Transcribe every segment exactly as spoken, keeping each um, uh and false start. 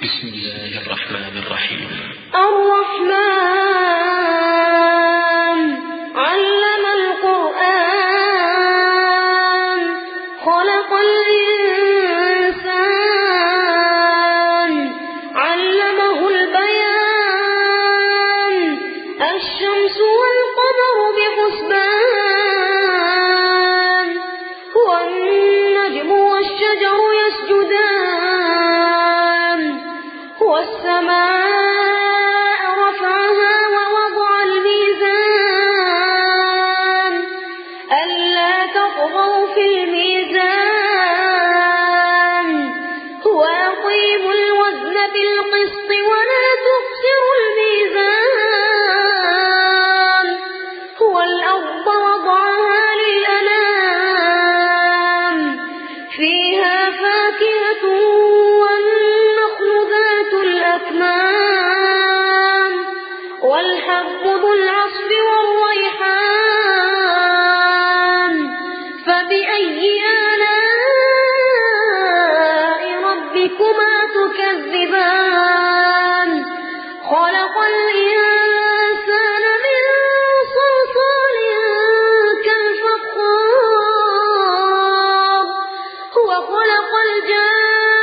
بسم الله الرحمن الرحيم. الرحمن علم القرآن خلق الإنسان علمه البيان الشمس والقمر بحسبان والنجم والشجر يسجدان والسماء رفعها ووضع الميزان ألا تطغوا في الميزان وأقيموا الوزن بالقسط ولا تخسروا الميزان والأرض وضعها للأنام فيها فاكهة والحب ذو العصف والريحان فبأي آلاء ربكما تكذبان خلق الإنسان من صلصال كالفخار وخلق الجان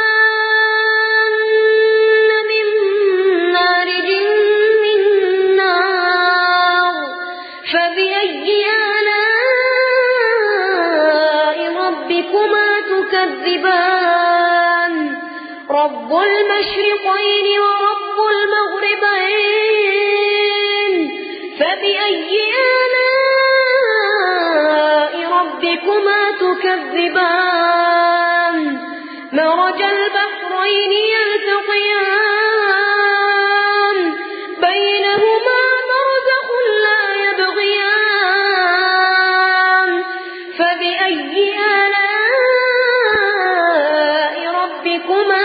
فبأي آلاء ربكما تكذبان رب المشرقين ورب المغربين فبأي آلاء ربكما تكذبان مرج البحرين يلتقيان بينهما برزخ لا يبغيان فبأي آلاء ربكما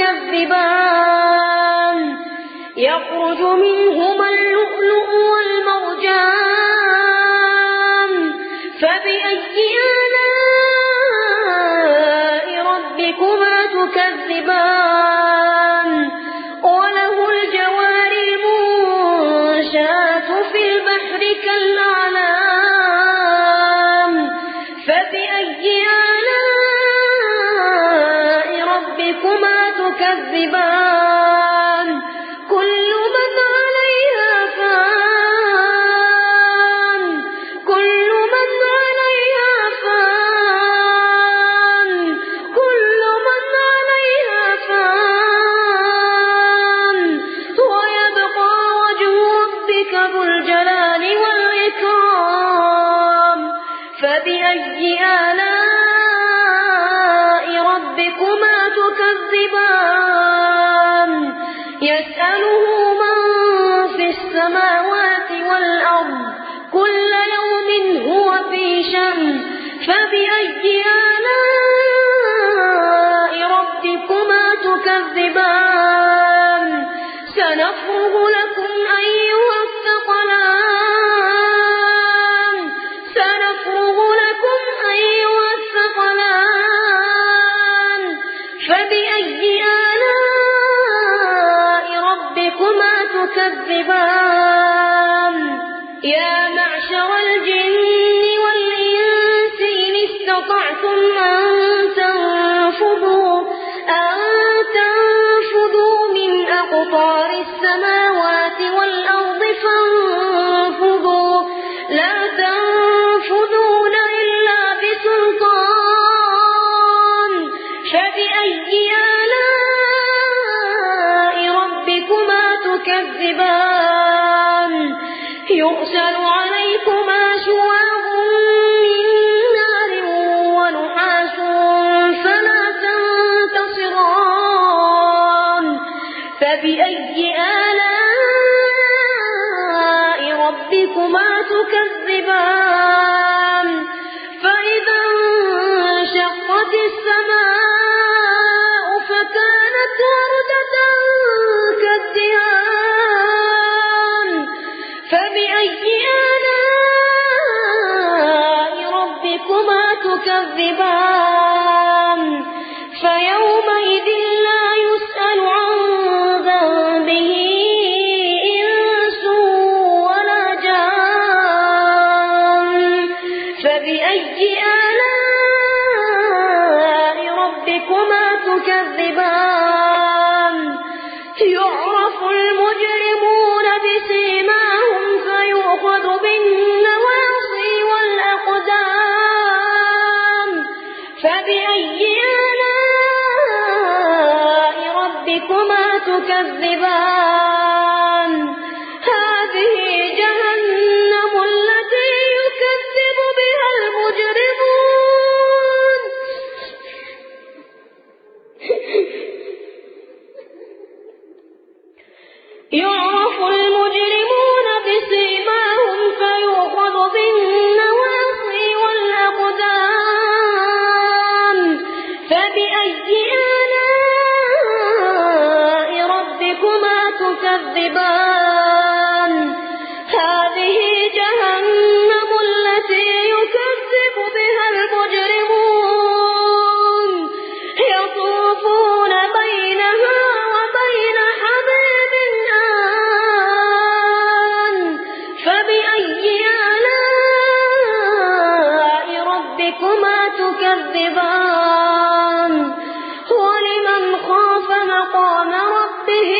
تكذبان يخرج منهما اللؤلؤ والمرجان فبأي آلاء ربكما تكذبان وله الجوار المنشآت في البحر كالأعلام فبأي آلاء ربكما تكذبان كل من عليها فان كل من عليها فان كل من عليها فان ويبقى وجه ربك ذو الجلال والإكرام فبأي آلاء ربكما تكذبان يسأله من في السماوات والأرض كل يوم هو في شأن فبأي آلاء ربكما تكذبان سنفرغ لكم أيها الثقلان سنفرغ لكم أيها الثقلان فبأي آلاء ربكما تكذبان يا معشر الجن والإنس إن استطعتم أن تنفذوا أن تنفذوا من أقطار السماوات والأرض فانفذوا لا تنفذون إلا بسلطان فبأي آلاء ربكما تكذبان يرسل عليكما شواظ من نار ونحاس فلا تنتصران فبأي آلاء ربكما تكذبان فإذا انشقت السماء فكانت وردة كالدهان فبأي آلاء ربكما تكذبان فيومئذ لا يسأل عن ربكما تكذبان هذه جهنم التي يكذب بها المجرمون يعرف المجرمون بسيماهم فيؤخذ بالنواصي والأقدام فبأي آلاء ربكما تكذبان هذه جهنم التي يكذب بها المجرمون يطوفون بينها وبين حميم آن فبأي آلاء ربكما تكذبان ولمن خاف مقام ربه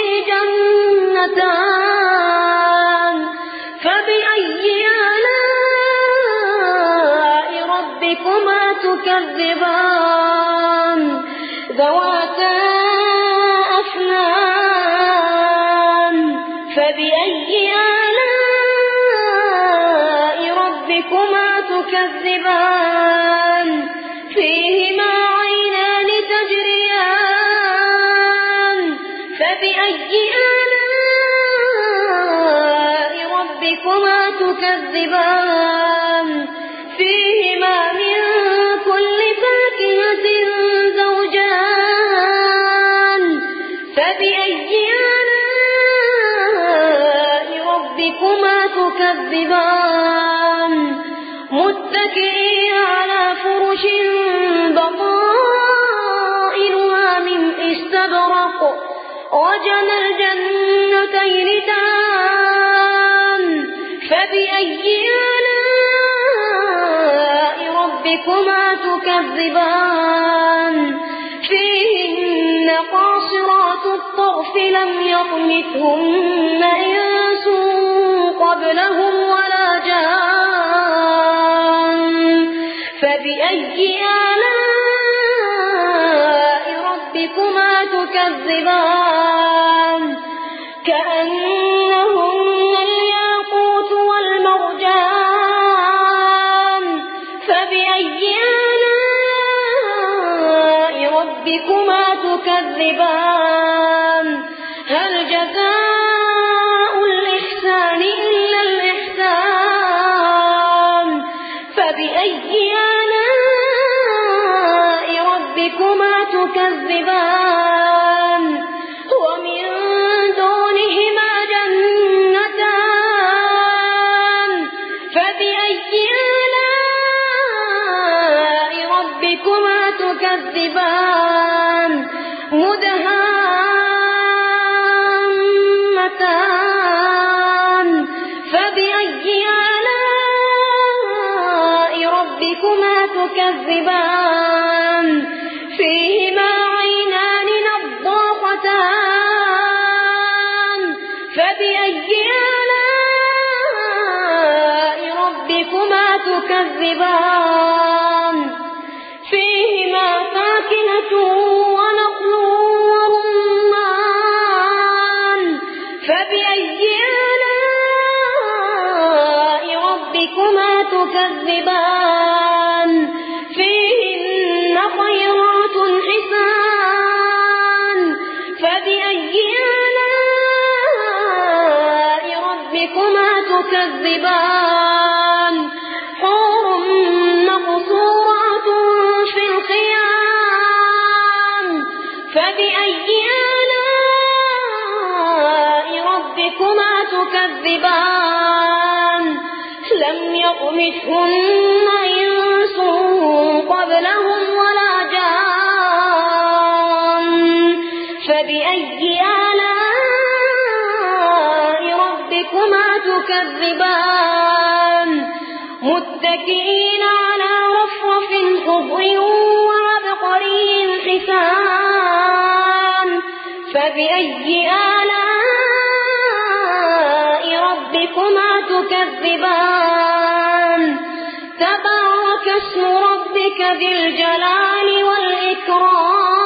جنتان فبأي آلاء ربكما تكذبان ذواتا أفنان فبأي آلاء ربكما تكذبان فيهما عينان تجريان فبأي آلاء ربكما تكذبان فيهما من كل فاكهة زوجان فبأي آلاء ربكما تكذبان متكئين على فرش بطائنها من استبرق وجنى الجنتين دان فبأي آلاء ربكما تكذبان فيهن قاصرات الطرف لم يطمثهن إنس قبلهم ولا جان فبأي آلاء ربكما تكذبان كأنهن الياقوت والمرجان فبأي آلاء ربكما تكذبان هل جزاء الإحسان إلا الإحسان فبأي آلاء ربكما تكذبان ومن دونهما جنتان فبأي آلاء ربكما تكذبان مدهامتان فبأي آلاء ربكما تكذبان فيهما عينان نضاختان فبأي آلاء ربكما تكذبان فيهما فاكهة ونخل ورمان فبأي آلاء ربكما تكذبان فيهن خيرات حسان فبأي آلاء ربكما تكذبان حور مقصورات في الخيام فبأي آلاء ربكما تكذبان لم يطمثهن إنس قبلهم ولا جان فبأي آلاء ربكما تكذبان متكئين على رفرف خضر وعبقري حسان فبأي آلاء ربكما تكذبان تبارك اسم ربك ذي الجلال والإكرام